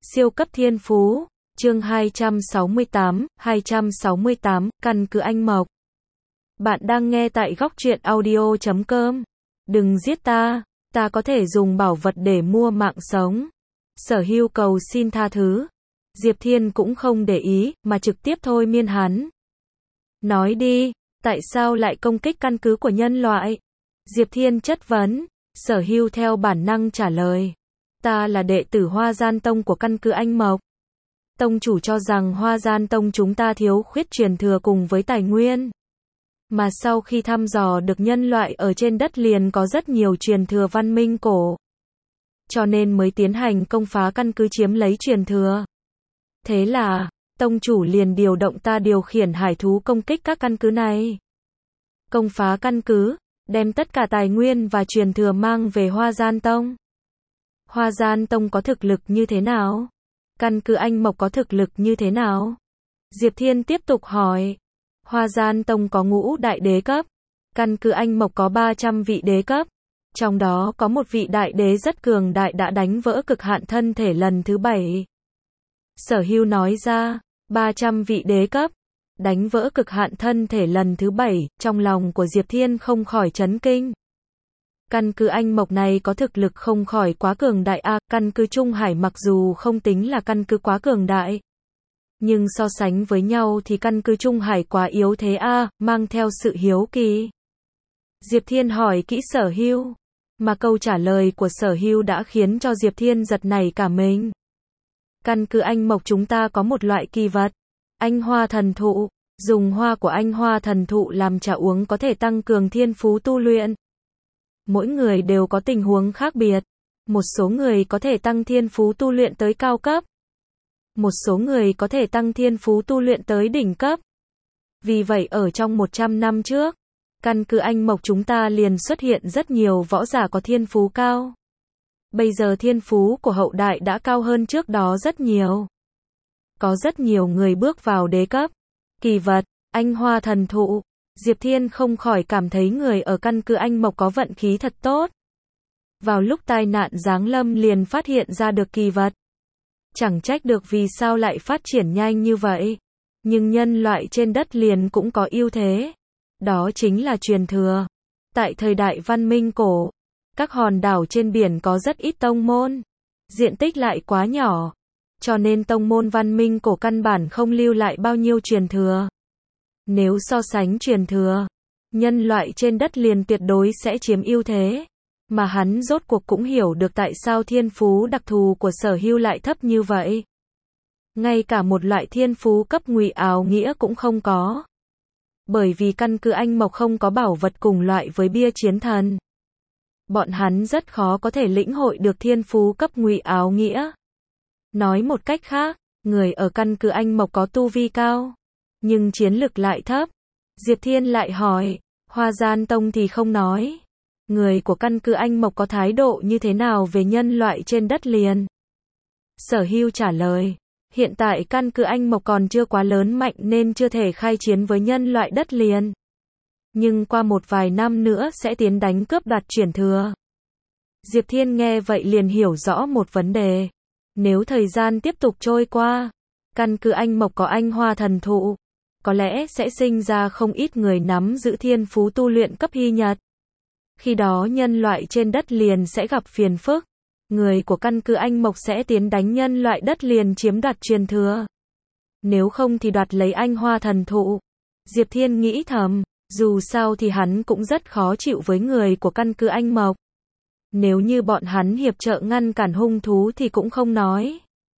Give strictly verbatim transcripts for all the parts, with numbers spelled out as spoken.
Siêu cấp thiên phú, chương hai trăm sáu mươi tám, hai trăm sáu mươi tám, căn cứ anh Mộc. Bạn đang nghe tại góc truyện audio chấm com. Đừng giết ta, ta có thể dùng bảo vật để mua mạng sống. Sở Hưu cầu xin tha thứ. Diệp Thiên cũng không để ý, mà trực tiếp thôi miên hắn. Nói đi, tại sao lại công kích căn cứ của nhân loại? Diệp Thiên chất vấn. Sở Hưu theo bản năng trả lời. Ta là đệ tử Hoa Gian Tông của căn cứ anh Mộc. Tông chủ cho rằng Hoa Gian Tông chúng ta thiếu khuyết truyền thừa cùng với tài nguyên. Mà sau khi thăm dò được nhân loại ở trên đất liền có rất nhiều truyền thừa văn minh cổ. Cho nên mới tiến hành công phá căn cứ chiếm lấy truyền thừa. Thế là, tông chủ liền điều động ta điều khiển hải thú công kích các căn cứ này. Công phá căn cứ, đem tất cả tài nguyên và truyền thừa mang về Hoa Gian Tông. Hoa Gian Tông có thực lực như thế nào? Căn cứ anh Mộc có thực lực như thế nào? Diệp Thiên tiếp tục hỏi. Hoa Gian Tông có ngũ đại đế cấp. Căn cứ anh Mộc có ba trăm vị đế cấp. Trong đó có một vị đại đế rất cường đại đã đánh vỡ cực hạn thân thể lần thứ bảy. Sở Hưu nói ra, ba trăm vị đế cấp. Đánh vỡ cực hạn thân thể lần thứ bảy, trong lòng của Diệp Thiên không khỏi chấn kinh. Căn cứ anh Mộc này có thực lực không khỏi quá cường đại a, à, căn cứ Trung Hải mặc dù không tính là căn cứ quá cường đại. Nhưng so sánh với nhau thì căn cứ Trung Hải quá yếu thế a, à, mang theo sự hiếu kỳ. Diệp Thiên hỏi kỹ Sở Hưu, mà câu trả lời của Sở Hưu đã khiến cho Diệp Thiên giật nảy cả mình. Căn cứ anh Mộc chúng ta có một loại kỳ vật, anh hoa thần thụ, dùng hoa của anh hoa thần thụ làm trà uống có thể tăng cường thiên phú tu luyện. Mỗi người đều có tình huống khác biệt. Một số người có thể tăng thiên phú tu luyện tới cao cấp. Một số người có thể tăng thiên phú tu luyện tới đỉnh cấp. Vì vậy ở trong một trăm năm trước, căn cứ anh Mộc chúng ta liền xuất hiện rất nhiều võ giả có thiên phú cao. Bây giờ thiên phú của hậu đại đã cao hơn trước đó rất nhiều. Có rất nhiều người bước vào đế cấp. Kỳ vật, anh hoa thần thụ. Diệp Thiên không khỏi cảm thấy người ở căn cứ anh Mộc có vận khí thật tốt. Vào lúc tai nạn giáng lâm liền phát hiện ra được kỳ vật. Chẳng trách được vì sao lại phát triển nhanh như vậy. Nhưng nhân loại trên đất liền cũng có ưu thế. Đó chính là truyền thừa. Tại thời đại văn minh cổ, các hòn đảo trên biển có rất ít tông môn. Diện tích lại quá nhỏ. Cho nên tông môn văn minh cổ căn bản không lưu lại bao nhiêu truyền thừa. Nếu so sánh truyền thừa, nhân loại trên đất liền tuyệt đối sẽ chiếm ưu thế. Mà hắn rốt cuộc cũng hiểu được tại sao thiên phú đặc thù của Sở Hưu lại thấp như vậy. Ngay cả một loại thiên phú cấp ngụy áo nghĩa cũng không có. Bởi vì căn cứ anh Mộc không có bảo vật cùng loại với bia chiến thần. Bọn hắn rất khó có thể lĩnh hội được thiên phú cấp ngụy áo nghĩa. Nói một cách khác, người ở căn cứ anh Mộc có tu vi cao. Nhưng chiến lực lại thấp. Diệp Thiên lại hỏi, Hoa Gian Tông thì không nói. Người của căn cứ anh Mộc có thái độ như thế nào về nhân loại trên đất liền? Sở Hưu trả lời, hiện tại căn cứ anh Mộc còn chưa quá lớn mạnh nên chưa thể khai chiến với nhân loại đất liền. Nhưng qua một vài năm nữa sẽ tiến đánh cướp đoạt truyền thừa. Diệp Thiên nghe vậy liền hiểu rõ một vấn đề. Nếu thời gian tiếp tục trôi qua, căn cứ anh Mộc có anh hoa thần thụ, có lẽ sẽ sinh ra không ít người nắm giữ thiên phú tu luyện cấp hy nhật. Khi đó nhân loại trên đất liền sẽ gặp phiền phức. Người của căn cứ anh Mộc sẽ tiến đánh nhân loại đất liền chiếm đoạt truyền thừa. Nếu không thì đoạt lấy anh hoa thần thụ. Diệp Thiên nghĩ thầm, dù sao thì hắn cũng rất khó chịu với người của căn cứ anh Mộc. Nếu như bọn hắn hiệp trợ ngăn cản hung thú thì cũng không nói.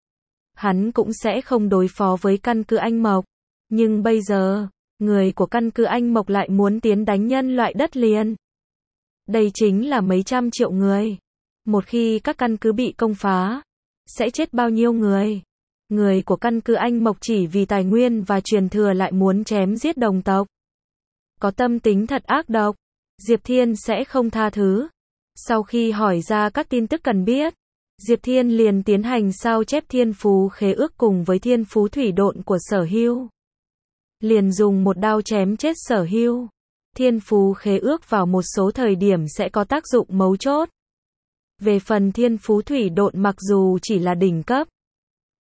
Hắn cũng sẽ không đối phó với căn cứ anh Mộc. Nhưng bây giờ, người của căn cứ anh Mộc lại muốn tiến đánh nhân loại đất liền. Đây chính là mấy trăm triệu người. Một khi các căn cứ bị công phá, sẽ chết bao nhiêu người? Người của căn cứ anh Mộc chỉ vì tài nguyên và truyền thừa lại muốn chém giết đồng tộc. Có tâm tính thật ác độc. Diệp Thiên sẽ không tha thứ. Sau khi hỏi ra các tin tức cần biết, Diệp Thiên liền tiến hành sao chép thiên phú khế ước cùng với thiên phú thủy độn của Sở Hưu. Liền dùng một đao chém chết Sở Hưu. Thiên phú khế ước vào một số thời điểm sẽ có tác dụng mấu chốt. Về phần thiên phú thủy độn mặc dù chỉ là đỉnh cấp,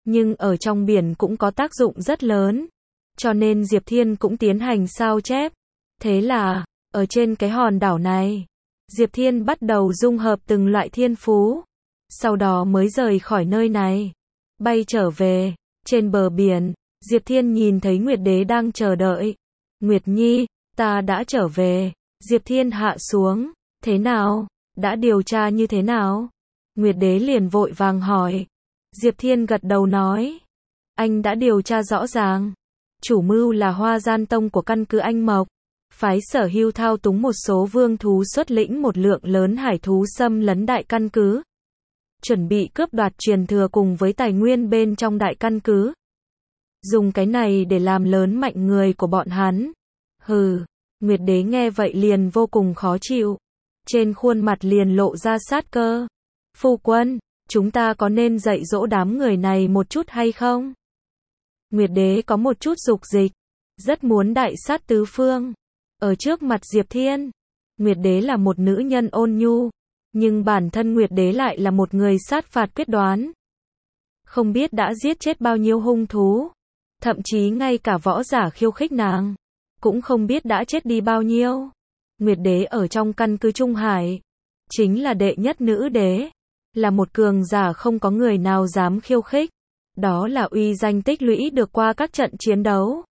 nhưng ở trong biển cũng có tác dụng rất lớn. Cho nên Diệp Thiên cũng tiến hành sao chép. Thế là, ở trên cái hòn đảo này, Diệp Thiên bắt đầu dung hợp từng loại thiên phú. Sau đó mới rời khỏi nơi này, bay trở về. Trên bờ biển, Diệp Thiên nhìn thấy Nguyệt Đế đang chờ đợi. Nguyệt Nhi, ta đã trở về. Diệp Thiên hạ xuống. Thế nào? Đã điều tra như thế nào? Nguyệt Đế liền vội vàng hỏi. Diệp Thiên gật đầu nói. Anh đã điều tra rõ ràng. Chủ mưu là Hoa Gian Tông của căn cứ Anh Mộc. Phái Sở Hưu thao túng một số vương thú xuất lĩnh một lượng lớn hải thú xâm lấn đại căn cứ. Chuẩn bị cướp đoạt truyền thừa cùng với tài nguyên bên trong đại căn cứ. Dùng cái này để làm lớn mạnh người của bọn hắn. Hừ, Nguyệt Đế nghe vậy liền vô cùng khó chịu. Trên khuôn mặt liền lộ ra sát cơ. Phu quân, chúng ta có nên dạy dỗ đám người này một chút hay không? Nguyệt Đế có một chút dục dịch. Rất muốn đại sát tứ phương. Ở trước mặt Diệp Thiên, Nguyệt Đế là một nữ nhân ôn nhu. Nhưng bản thân Nguyệt Đế lại là một người sát phạt quyết đoán. Không biết đã giết chết bao nhiêu hung thú. Thậm chí ngay cả võ giả khiêu khích nàng cũng không biết đã chết đi bao nhiêu. Nguyệt Đế ở trong căn cứ Trung Hải chính là đệ nhất nữ đế. Là một cường giả không có người nào dám khiêu khích. Đó là uy danh tích lũy được qua các trận chiến đấu.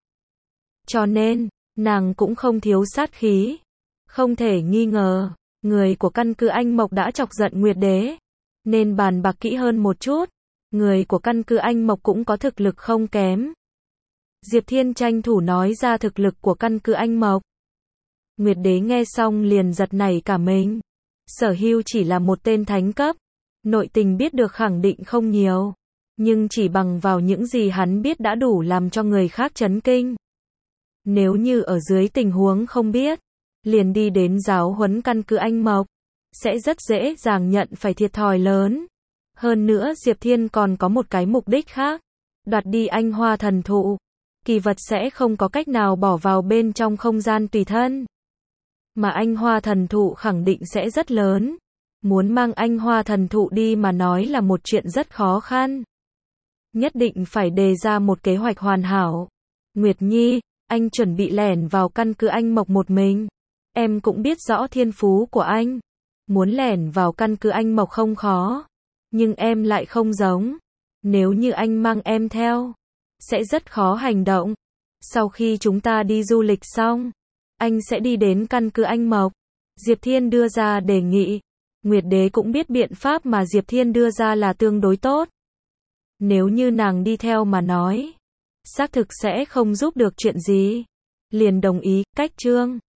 Cho nên, nàng cũng không thiếu sát khí. Không thể nghi ngờ, người của căn cứ Anh Mộc đã chọc giận Nguyệt Đế. Nên bàn bạc kỹ hơn một chút. Người của căn cứ Anh Mộc cũng có thực lực không kém. Diệp Thiên tranh thủ nói ra thực lực của căn cứ Anh Mộc. Nguyệt Đế nghe xong liền giật nảy cả mình. Sở Hưu chỉ là một tên thánh cấp. Nội tình biết được khẳng định không nhiều. Nhưng chỉ bằng vào những gì hắn biết đã đủ làm cho người khác chấn kinh. Nếu như ở dưới tình huống không biết, liền đi đến giáo huấn căn cứ Anh Mộc, sẽ rất dễ dàng nhận phải thiệt thòi lớn. Hơn nữa Diệp Thiên còn có một cái mục đích khác. Đoạt đi Anh Hoa Thần Thụ. Kỳ vật sẽ không có cách nào bỏ vào bên trong không gian tùy thân. Mà Anh Hoa Thần Thụ khẳng định sẽ rất lớn. Muốn mang Anh Hoa Thần Thụ đi mà nói là một chuyện rất khó khăn. Nhất định phải đề ra một kế hoạch hoàn hảo. Nguyệt Nhi, anh chuẩn bị lẻn vào căn cứ Anh Mộc một mình. Em cũng biết rõ thiên phú của anh. Muốn lẻn vào căn cứ Anh Mộc không khó. Nhưng em lại không giống. Nếu như anh mang em theo, sẽ rất khó hành động. Sau khi chúng ta đi du lịch xong, anh sẽ đi đến căn cứ Anh Mộc. Diệp Thiên đưa ra đề nghị. Nguyệt Đế cũng biết biện pháp mà Diệp Thiên đưa ra là tương đối tốt. Nếu như nàng đi theo mà nói, xác thực sẽ không giúp được chuyện gì. Liền đồng ý, cách chương.